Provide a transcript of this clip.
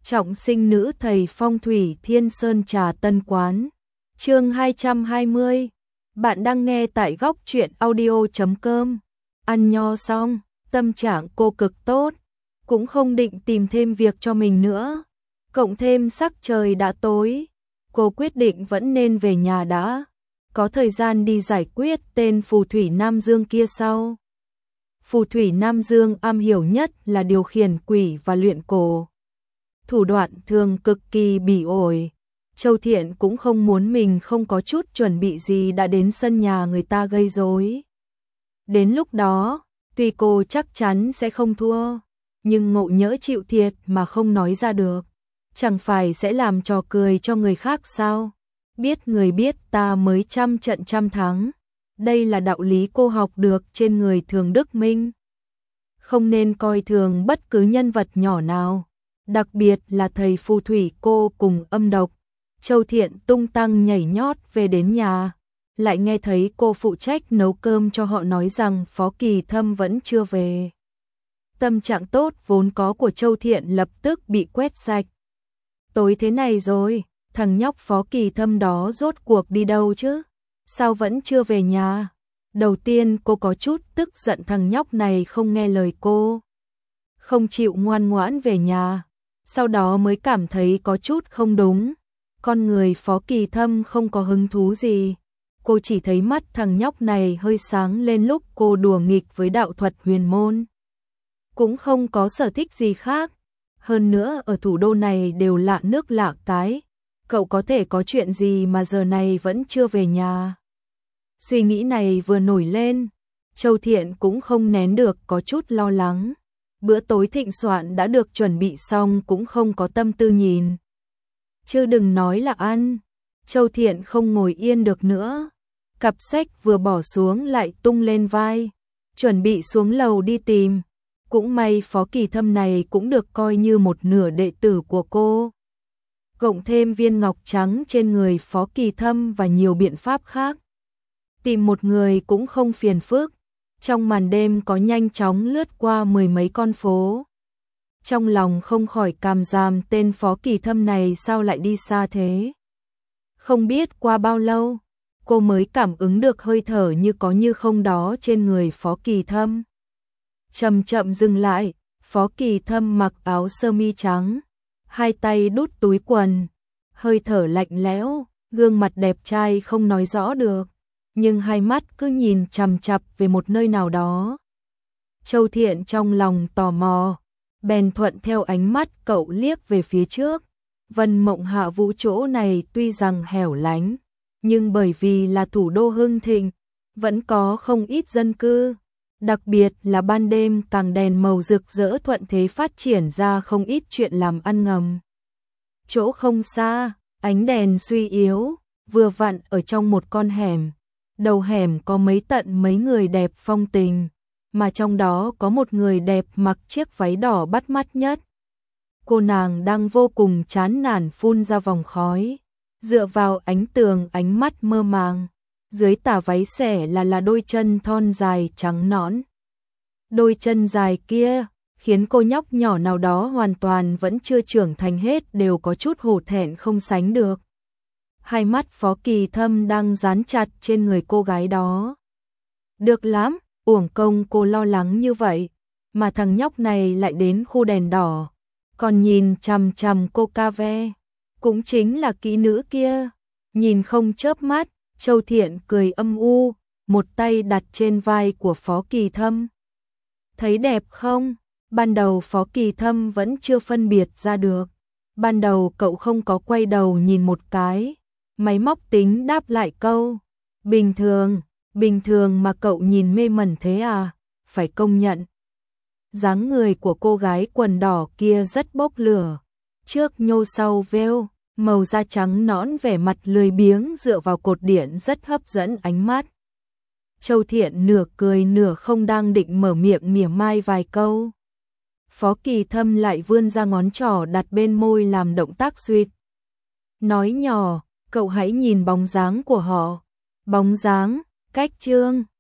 Trọng sinh nữ thầy phong thủy Thiên Sơn Trà Tân Quán. Chương 220. Bạn đang nghe tại góc truyện audio.com. Ăn nho xong, tâm trạng cô cực tốt, cũng không định tìm thêm việc cho mình nữa. Cộng thêm sắc trời đã tối, cô quyết định vẫn nên về nhà đã, có thời gian đi giải quyết tên phù thủy Nam Dương kia sau. Phù thủy Nam Dương am hiểu nhất là điều khiển quỷ và luyện cổ. Thủ đoạn thường cực kỳ bỉ ổi. Châu Thiện cũng không muốn mình không có chút chuẩn bị gì đã đến sân nhà người ta gây rối. Đến lúc đó, tuy cô chắc chắn sẽ không thua, nhưng ngộ nhỡ chịu thiệt mà không nói ra được, chẳng phải sẽ làm trò cười cho người khác sao? Biết người biết ta mới trăm trận trăm thắng. Đây là đạo lý cô học được trên người Thường Đức Minh. Không nên coi thường bất cứ nhân vật nhỏ nào, đặc biệt là thầy phù thủy cô cùng âm độc. Châu Thiện tung tăng nhảy nhót về đến nhà, lại nghe thấy cô phụ trách nấu cơm cho họ nói rằng Phó Kỳ Thâm vẫn chưa về. Tâm trạng tốt vốn có của Châu Thiện lập tức bị quét sạch. Tối thế này rồi, thằng nhóc Phó Kỳ Thâm đó rốt cuộc đi đâu chứ? Sao vẫn chưa về nhà? Đầu tiên cô có chút tức giận thằng nhóc này không nghe lời cô, không chịu ngoan ngoãn về nhà. Sau đó mới cảm thấy có chút không đúng. Con người Phó Kỳ Thâm không có hứng thú gì. Cô chỉ thấy mắt thằng nhóc này hơi sáng lên lúc cô đùa nghịch với đạo thuật huyền môn. Cũng không có sở thích gì khác. Hơn nữa ở thủ đô này đều lạ nước lạ cái. Cậu có thể có chuyện gì mà giờ này vẫn chưa về nhà? Suy nghĩ này vừa nổi lên, Châu Thiện cũng không nén được có chút lo lắng. Bữa tối thịnh soạn đã được chuẩn bị xong cũng không có tâm tư nhìn. Chứ đừng nói là ăn. Châu Thiện không ngồi yên được nữa. Cặp sách vừa bỏ xuống lại tung lên vai, chuẩn bị xuống lầu đi tìm. Cũng may Phó Kỳ Thâm này cũng được coi như một nửa đệ tử của cô. Cộng thêm viên ngọc trắng trên người Phó Kỳ Thâm và nhiều biện pháp khác, tìm một người cũng không phiền phức. Trong màn đêm có nhanh chóng lướt qua mười mấy con phố. Trong lòng không khỏi cảm giảm tên Phó Kỳ Thâm này sao lại đi xa thế. Không biết qua bao lâu, cô mới cảm ứng được hơi thở như có như không đó trên người Phó Kỳ Thâm. Chậm chậm dừng lại, Phó Kỳ Thâm mặc áo sơ mi trắng, hai tay đút túi quần, hơi thở lạnh lẽo, gương mặt đẹp trai không nói rõ được, nhưng hai mắt cứ nhìn chằm chằm về một nơi nào đó. Châu Thiện trong lòng tò mò, bèn thuận theo ánh mắt cậu liếc về phía trước. Vân Mộng Hạ Vũ chỗ này tuy rằng hẻo lánh, nhưng bởi vì là thủ đô hưng thịnh, vẫn có không ít dân cư. Đặc biệt là ban đêm càng đèn màu rực rỡ thuận thế phát triển ra không ít chuyện làm ăn ngầm. Chỗ không xa, ánh đèn suy yếu, vừa vặn ở trong một con hẻm. Đầu hẻm có mấy người đẹp phong tình, mà trong đó có một người đẹp mặc chiếc váy đỏ bắt mắt nhất. Cô nàng đang vô cùng chán nản phun ra vòng khói, dựa vào ánh tường ánh mắt mơ màng. Dưới tà váy xẻ là đôi chân thon dài trắng nõn. Đôi chân dài kia khiến cô nhóc nhỏ nào đó hoàn toàn vẫn chưa trưởng thành hết đều có chút hổ thẹn không sánh được. Hai mắt Phó Kỳ Thâm đang dán chặt trên người cô gái đó. Được lắm, uổng công cô lo lắng như vậy, mà thằng nhóc này lại đến khu đèn đỏ, còn nhìn chằm chằm cô ca ve, cũng chính là kỹ nữ kia, nhìn không chớp mắt. Châu Thiện cười âm u, một tay đặt trên vai của Phó Kỳ Thâm. Thấy đẹp không? Ban đầu Phó Kỳ Thâm vẫn chưa phân biệt ra được. Ban đầu cậu không có quay đầu nhìn một cái. Máy móc tính đáp lại câu. Bình thường mà cậu nhìn mê mẩn thế à? Phải công nhận. Dáng người của cô gái quần đỏ kia rất bốc lửa. Trước nhô sau veo, màu da trắng nõn vẻ mặt lười biếng dựa vào cột điện rất hấp dẫn ánh mắt. Châu Thiện nửa cười nửa không đang định mở miệng mỉa mai vài câu. Phó Kỳ Thâm lại vươn ra ngón trỏ đặt bên môi làm động tác suýt. Nói nhỏ, cậu hãy nhìn bóng dáng của họ. Bóng dáng, cách trương,